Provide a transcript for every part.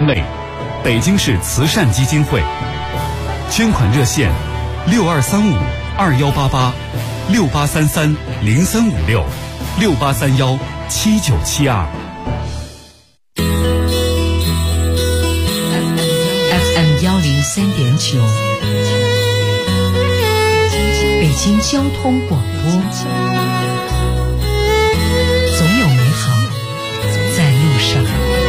类，北京市慈善基金会。捐款热线：6235-2833-0356-6831-7972。 FM 103.9，北京交通广播，总有美好在路上。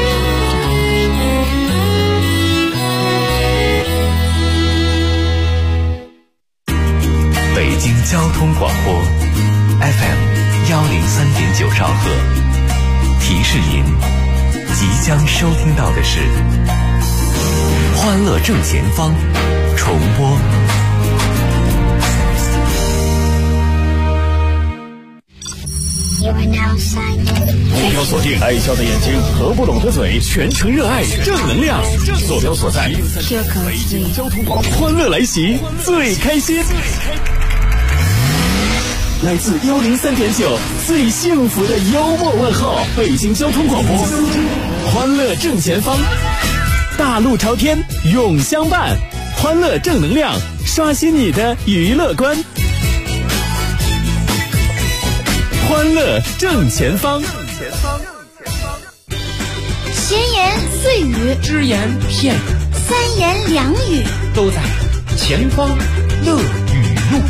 北京交通广播 FM 103.9兆赫，提示您即将收听到的是欢乐正前方重播。 目标锁定爱笑的眼睛和不拢的嘴，全程热爱正能量。坐标所在北京交通广播，欢乐来袭，最开心。来自103.9最幸福的幽默问候，北京交通广播，欢乐正前方，大路朝天永相伴，欢乐正能量，刷新你的娱乐观。欢乐正前方， 闲言碎语， 只言片语， 三言两语， 都在前方乐语录。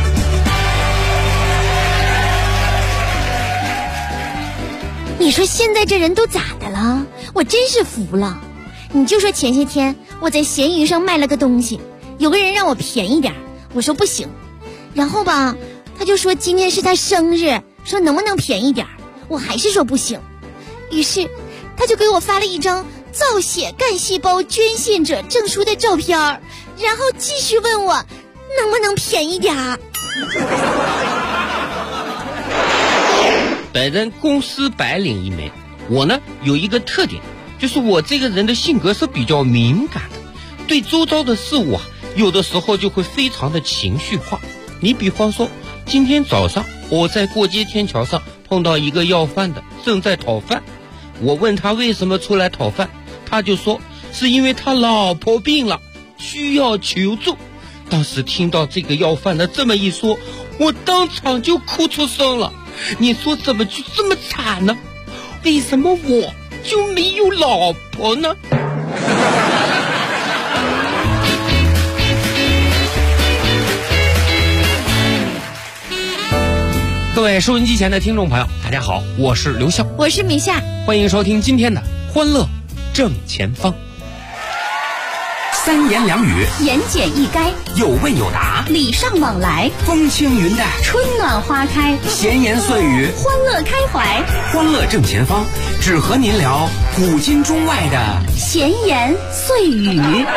你说现在这人都咋的了？我真是服了。你就说前些天我在闲鱼上卖了个东西，有个人让我便宜点，我说不行，然后吧他就说今天是他生日，说能不能便宜点，我还是说不行。于是他就给我发了一张造血干细胞捐献者证书的照片，然后继续问我能不能便宜点。 本人公司白领一枚，我呢有一个特点，就是我这个人的性格是比较敏感的，对周遭的事物有的时候就会非常的情绪化。你比方说今天早上我在过街天桥上碰到一个要饭的正在讨饭，我问他为什么出来讨饭，他就说是因为他老婆病了需要求助。当时听到这个要饭的这么一说，我当场就哭出声了。你说怎么就这么惨呢？为什么我就没有老婆呢？各位收音机前的听众朋友，大家好，我是刘笑， 我是米夏， 欢迎收听今天的欢乐正前方。 三言两语， 言简意赅， 有问有答， 礼尚往来， 风轻云淡， 春暖花开， 闲言碎语， 欢乐开怀。 欢乐正前方，只和您聊古今中外的闲言碎语。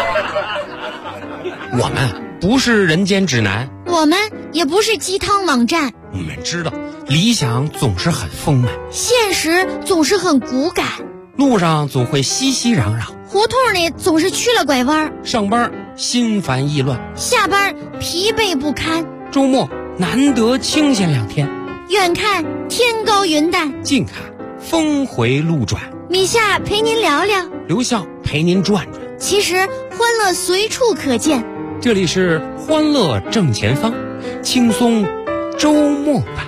我们不是人间指南， 我们也不是鸡汤网站， 我们知道理想总是很丰满， 现实总是很骨感， 路上总会熙熙攘攘， 胡同里总是曲了拐弯， 上班心烦意乱， 下班疲惫不堪， 周末难得清闲2天， 远看天高云淡， 近看峰回路转。 米夏陪您聊聊， 刘笑陪您转转， 其实欢乐随处可见。 这里是欢乐正前方，轻松周末版。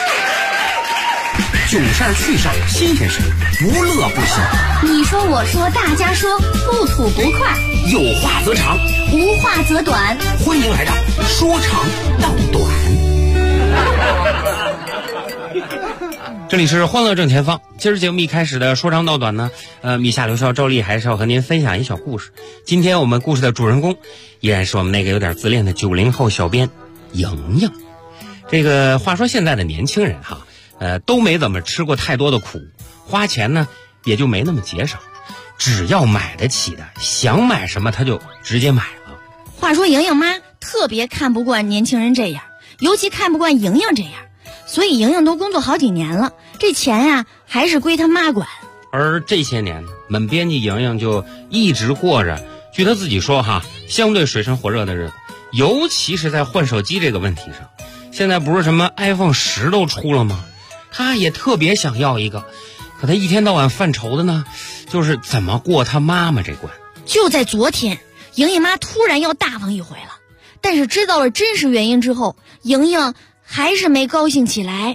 囧事儿趣事儿新鲜事，无乐不休。 你说我说大家说，不吐不快， 有话则长， 无话则短。 欢迎来到说长道短。 这里是欢乐正前方，今儿节目一开始的说长道短呢，米夏、刘少、赵丽还是要和您分享一小故事。今天我们故事的主人公依然是我们那个有点自恋的90后小编莹莹。这个话说现在的年轻人都没怎么吃过太多的苦，花钱呢也就没那么节省，只要买得起的，想买什么他就直接买了。 话说莹莹妈特别看不惯年轻人这样，尤其看不惯莹莹这样，所以莹莹都工作好几年了，这钱还是归她妈管。 而这些年呢，本编辑莹莹就一直过着据她自己说相对水深火热的日子，尤其是在换手机这个问题上。现在不是什么 iPhone 10都出了吗？她也特别想要一个，可她一天到晚犯愁的呢， 就是怎么过他妈妈这关。 就在昨天，莹莹妈突然要大方一回了，但是知道了真实原因之后，莹莹还是没高兴起来。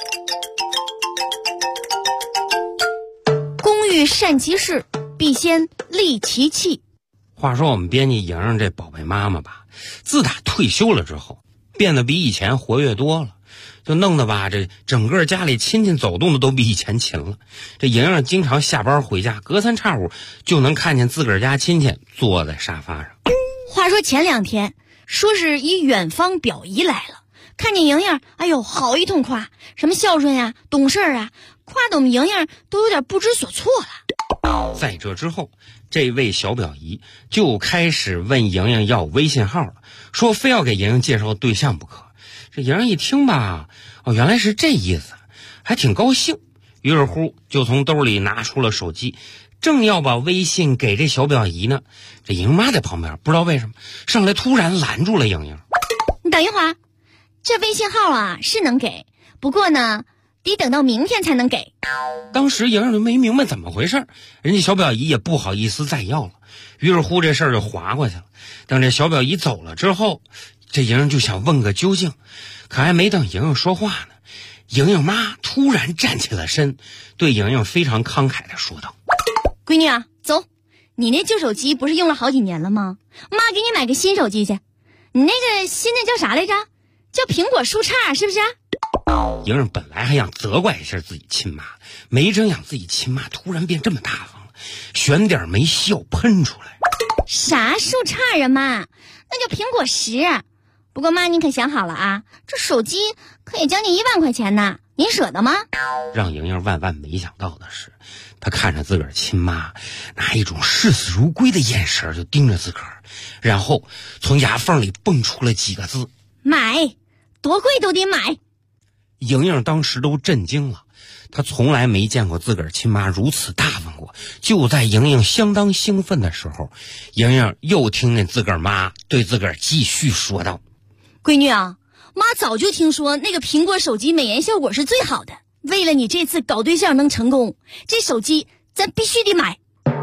工欲善其事，必先利其器。 话说我们编辑莹莹这宝贝妈妈吧，自打退休了之后，变得比以前活跃多了，就弄得吧，这整个家里亲戚走动的都比以前勤了。这莹莹经常下班回家，隔三差五就能看见自个儿家亲戚坐在沙发上。 话说前2天，说是一远方表姨来了，看见莹莹，哎呦，好一通夸，什么孝顺呀、懂事啊，夸得我们莹莹都有点不知所措了。 在这之后，这位小表姨就开始问莹莹要微信号了，说非要给莹莹介绍对象不可。这莹莹一听吧，原来是这意思，还挺高兴，于是乎就从兜里拿出了手机，正要把微信给这小表姨呢，这莹妈在旁边不知道为什么上来突然拦住了莹莹。 你等一会儿，这微信号啊是能给，不过呢得等到明天才能给。 当时莹莹就没明白怎么回事，人家小表姨也不好意思再要了，于是乎这事儿就划过去了。等这小表姨走了之后，这莹莹就想问个究竟，可还没等莹莹说话呢，莹莹妈突然站起了身，对莹莹非常慷慨地说道： 闺女啊，走，你那旧手机不是用了好几年了吗？妈给你买个新手机去。你那个新的叫啥来着？叫苹果树杈，是不是？ 莹莹本来还想责怪一下自己亲妈，没成想自己亲妈突然变这么大方了，选点没笑喷出来。 啥树杈啊妈，那叫苹果10。不过妈，你可想好了啊，这手机可也将近1万块钱呢，您舍得吗？ 让莹莹万万没想到的是，她看着自个儿亲妈，拿一种视死如归的眼神就盯着自个儿，然后从牙缝里蹦出了几个字： 买，多贵都得买。 莹莹当时都震惊了，她从来没见过自个儿亲妈如此大方过。就在莹莹相当兴奋的时候，莹莹又听见自个儿妈对自个儿继续说道： 闺女啊，妈早就听说那个苹果手机美颜效果是最好的，为了你这次搞对象能成功，这手机咱必须得买。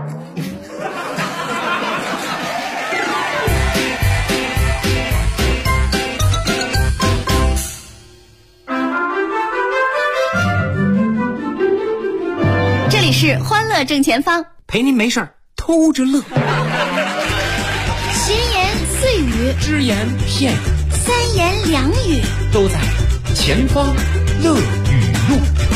这里是欢乐正前方， 陪您没事儿偷着乐， 闲言碎语， 只言片语， 三言两语， 都在前方乐语录。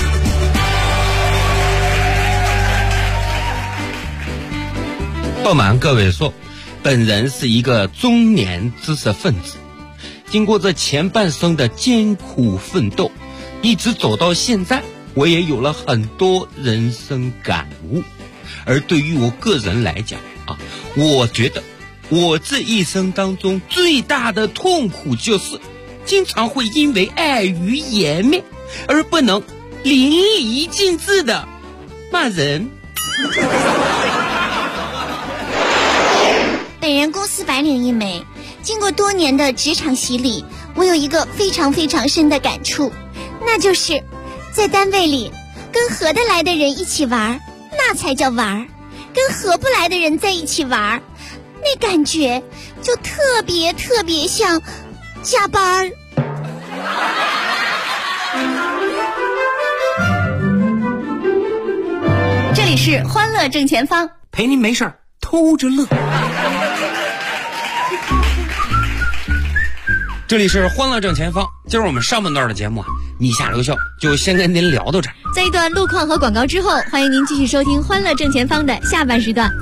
不瞒各位说，本人是一个中年知识分子，经过这前半生的艰苦奋斗，一直走到现在，我也有了很多人生感悟。而对于我个人来讲啊，我觉得我这一生当中最大的痛苦就是经常会因为碍于颜面而不能淋漓尽致的骂人。 本人公司白领一枚，经过多年的职场洗礼，我有一个非常非常深的感触，那就是在单位里跟合得来的人一起玩，那才叫玩；跟合不来的人在一起玩，那感觉就特别特别像加班。这里是欢乐正前方， 陪您没事儿偷着乐。 这里是欢乐正前方，今儿我们上半段的节目啊，你下留笑就先跟您聊到这儿。 在一段路况和广告之后，欢迎您继续收听欢乐正前方的下半时段。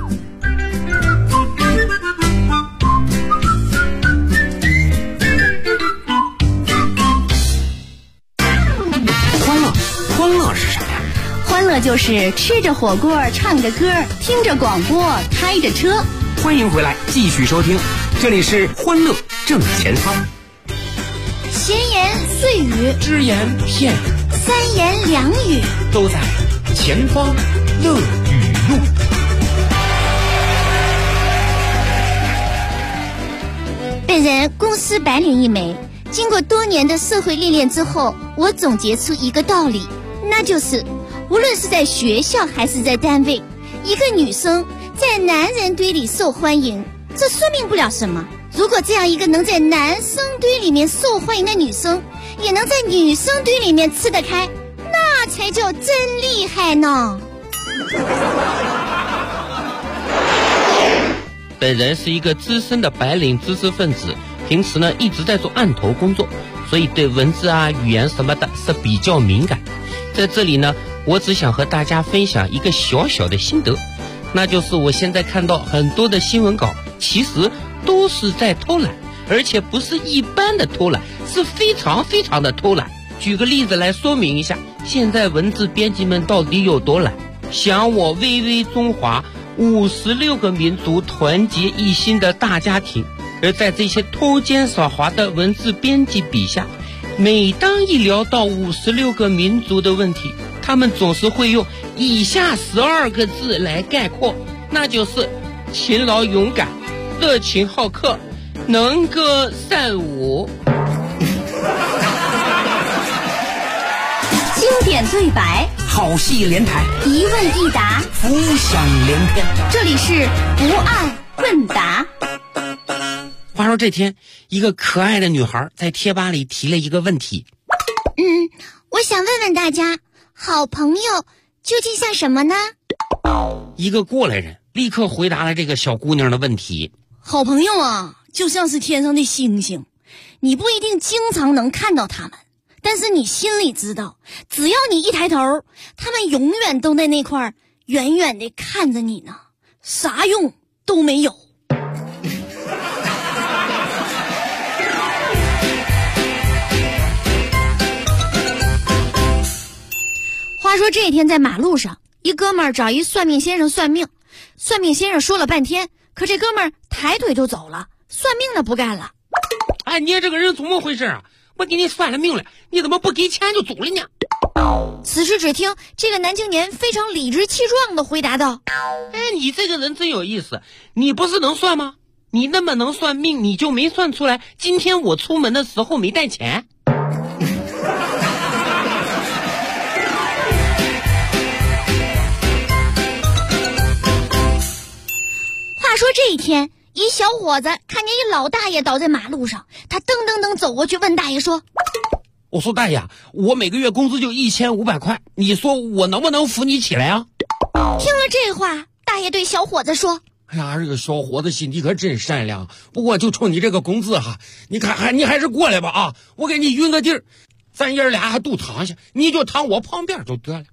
欢乐是什么呀？ 欢乐就是吃着火锅，唱着歌，听着广播，开着车。 欢迎回来，继续收听，这里是欢乐正前方。 闲言碎语， 只言片语， 三言两语， 都在前方乐语录。 本人公司白领一枚，经过多年的社会历练之后，我总结出一个道理，那就是无论是在学校还是在单位， 一个女生在男人堆里受欢迎，这说明不了什么。如果这样一个能在男生堆里面受欢迎的女生，也能在女生堆里面吃得开，那才叫真厉害呢。 本人是一个资深的白领知识分子，平时呢一直在做案头工作，所以对文字啊、语言什么的是比较敏感。在这里呢，我只想和大家分享一个小小的心得，那就是我现在看到很多的新闻稿，其实都是在偷懒，而且不是一般的偷懒，是非常非常的偷懒。举个例子来说明一下，现在文字编辑们到底有多懒。想我巍巍中华56个民族团结一心的大家庭，而在这些偷奸耍滑的文字编辑笔下，每当一聊到56个民族的问题，他们总是会用以下12个字来概括，那就是勤劳勇敢、热情好客、能歌善舞。 经典对白， 好戏连台， 一问一答， 浮想联翩。 这里是不二问答。 话说这天，一个可爱的女孩在贴吧里提了一个问题。 我想问问大家，好朋友究竟像什么呢？ 一个过来人立刻回答了这个小姑娘的问题。 好朋友啊，就像是天上的星星，你不一定经常能看到他们，但是你心里知道，只要你一抬头，他们永远都在那块远远地看着你呢，啥用都没有。话说这天在马路上，一哥们儿找一算命先生算命，算命先生说了半天，可这哥们儿抬腿就走了，算命的不干了。 哎，你这个人怎么回事啊？我给你算了命了，你怎么不给钱就走了呢？ 此时只听这个男青年非常理直气壮地回答道： 哎，你这个人真有意思，你不是能算吗？你那么能算命，你就没算出来今天我出门的时候没带钱？ 话说这一天，一小伙子看见一老大爷倒在马路上，他噔噔噔走过去问大爷说： 我说大爷，我每个月工资就1500块，你说我能不能扶你起来啊？ 听了这话，大爷对小伙子说： 哎呀，这个小伙子心地可真善良，不过就冲你这个工资哈，你看你还是过来吧啊，我给你匀个地儿，咱爷俩还都躺下，你就躺我旁边就得了。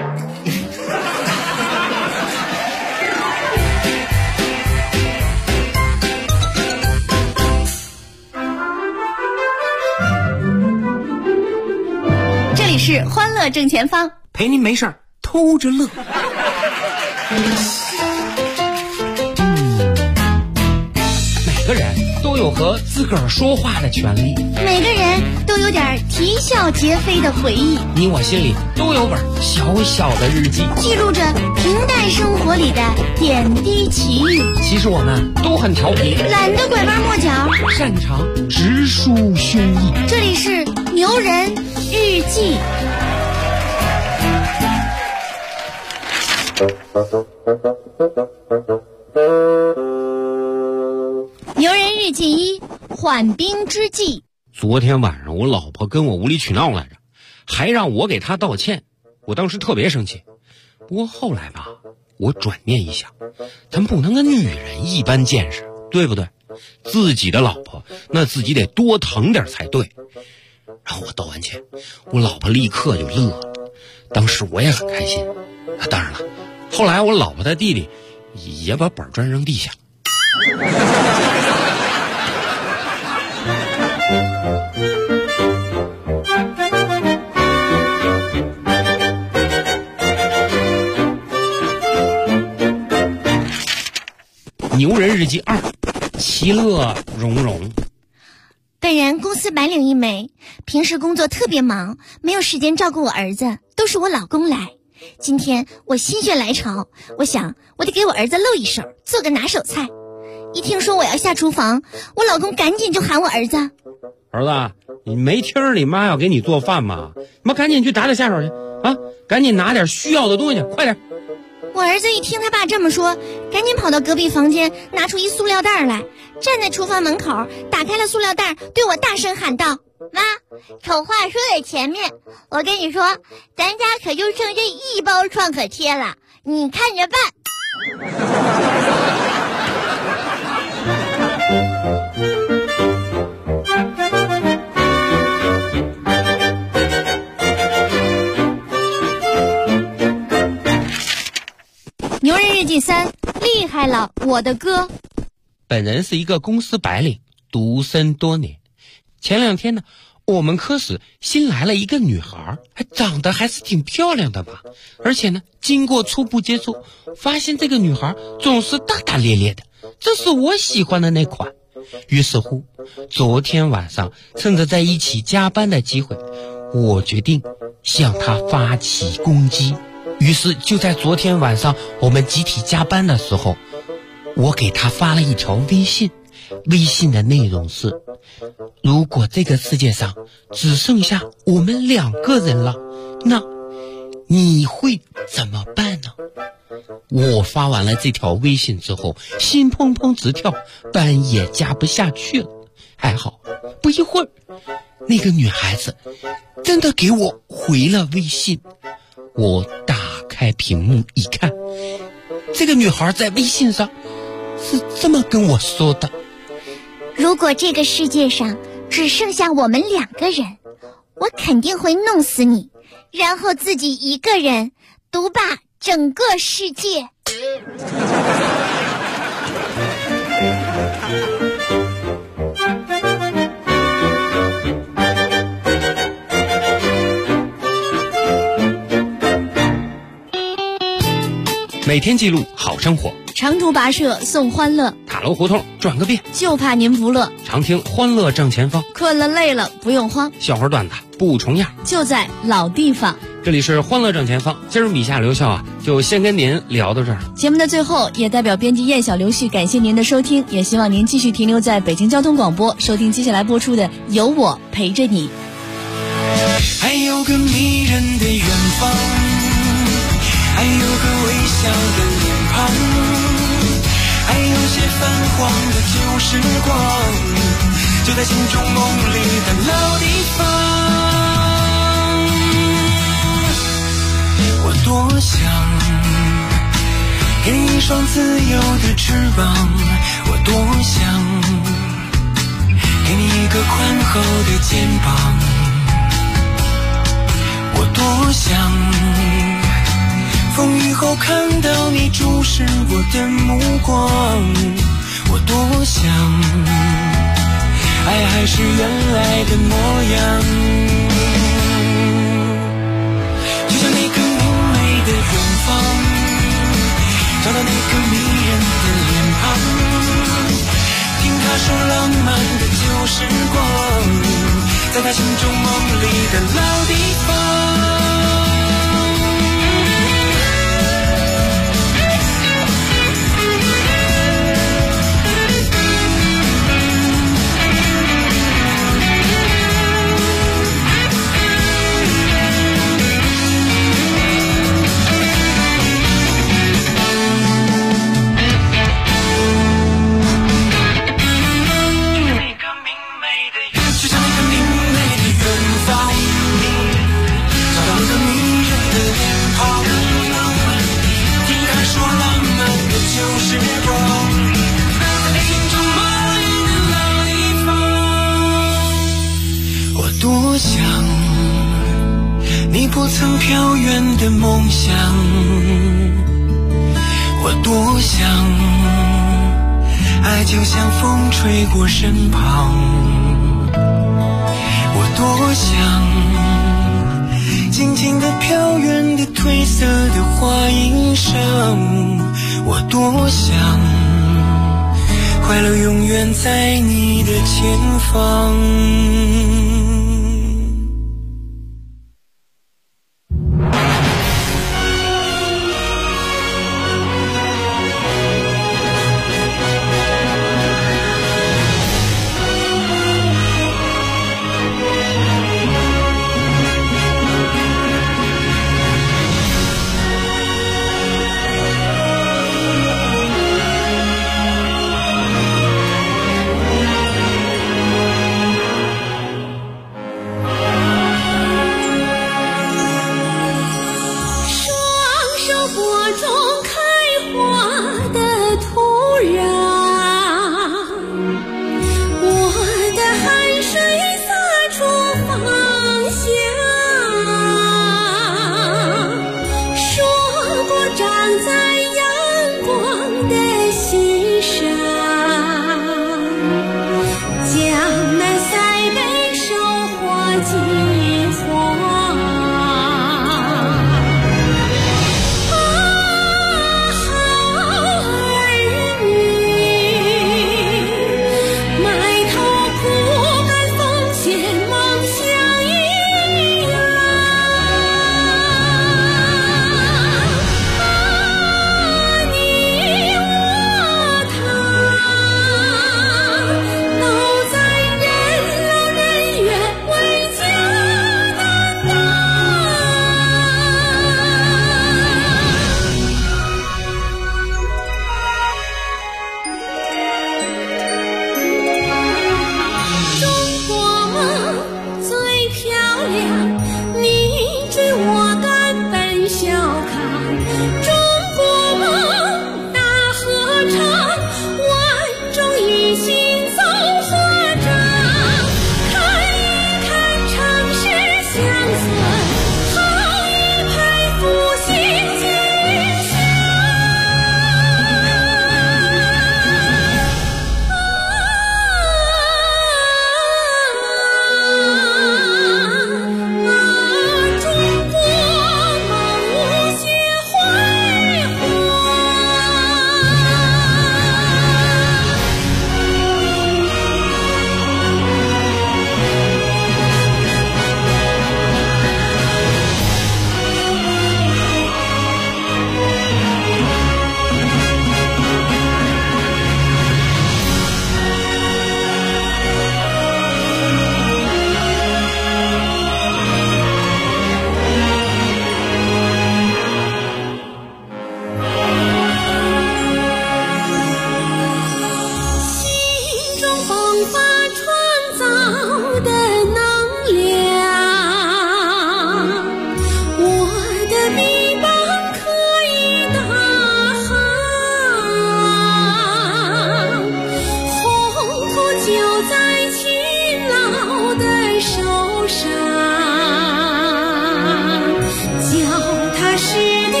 这里是欢乐正前方， 陪您没事儿偷着乐。 每个人都有和自个儿说话的权利， 每个人都有点啼笑皆非的回忆， 你我心里都有本小小的日记， 记录着平淡生活里的点滴奇遇。 其实我们都很调皮， 懒得拐弯抹角， 擅长直抒胸臆。 这里是牛人日记。牛人日记1：缓兵之计。 昨天晚上我老婆跟我无理取闹来着，还让我给她道歉，我当时特别生气。不过后来吧，我转念一想，咱不能跟女人一般见识，对不对？自己的老婆那自己得多疼点才对。然后我道完歉，我老婆立刻就乐了，当时我也很开心。当然了，后来我老婆的弟弟也把板砖扔地下。牛人日记2：其乐融融。 本人公司白领一枚，平时工作特别忙，没有时间照顾我儿子，都是我老公来。今天我心血来潮，我想我得给我儿子露一手，做个拿手菜。一听说我要下厨房，我老公赶紧就喊我儿子： 儿子，你没听你妈要给你做饭吗？你妈赶紧去打点下手去啊！赶紧拿点需要的东西，快点！ 我儿子一听他爸这么说，赶紧跑到隔壁房间拿出一塑料袋来，站在厨房门口打开了塑料袋，对我大声喊道：妈，丑话说在前面，我跟你说，咱家可就剩这一包创可贴了，你看着办。牛人日记3，厉害了，我的哥。 本人是一个公司白领，独身多年。前2天呢，我们科室新来了一个女孩，长得还是挺漂亮的吧。而且呢，经过初步接触，发现这个女孩总是大大咧咧的，这是我喜欢的那款。于是乎，昨天晚上趁着在一起加班的机会，我决定向她发起攻击。于是就在昨天晚上我们集体加班的时候，我给她发了一条微信，微信的内容是：如果这个世界上只剩下我们2个人了，那你会怎么办呢？我发完了这条微信之后，心砰砰直跳，班也加不下去了。还好不一会儿，那个女孩子真的给我回了微信。我打开屏幕一看，这个女孩在微信上是这么跟我说的： 如果这个世界上只剩下我们2个人，我肯定会弄死你，然后自己一个人独霸整个世界。 每天记录好生活， 长途跋涉送欢乐， 塔楼胡同转个遍， 就怕您不乐。 常听欢乐正前方， 困了累了不用慌， 笑话段子不重样， 就在老地方。 这里是欢乐正前方，今儿米夏刘笑就先跟您聊到这儿。 节目的最后，也代表编辑燕小刘旭感谢您的收听，也希望您继续停留在北京交通广播，收听接下来播出的《有我陪着你》。 还有个迷人的远方，还有个微笑的脸庞，还有些泛黄的旧时光，就在心中梦里的老地方。我多想给你一双自由的翅膀，我多想给你一个宽厚的肩膀，我多想风雨后看到你注视我的目光，我多想爱还是原来的模样，就像那个明媚的远方，找到那个迷人的脸庞，听他说浪漫的旧时光，在他心中梦里的老地方。多想你不曾飘远的梦想，我多想爱就像风吹过身旁，我多想静静地飘远的褪色的花衣裳，我多想快乐永远在你的前方。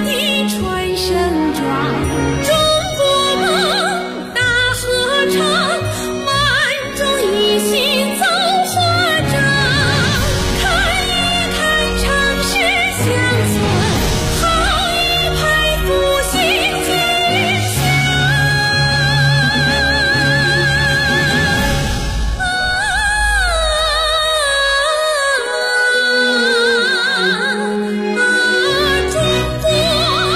的传声状，中国梦大合唱，万众一心走华章，看一看城市乡村，好一派复兴景象。中国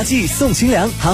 夏季送清凉。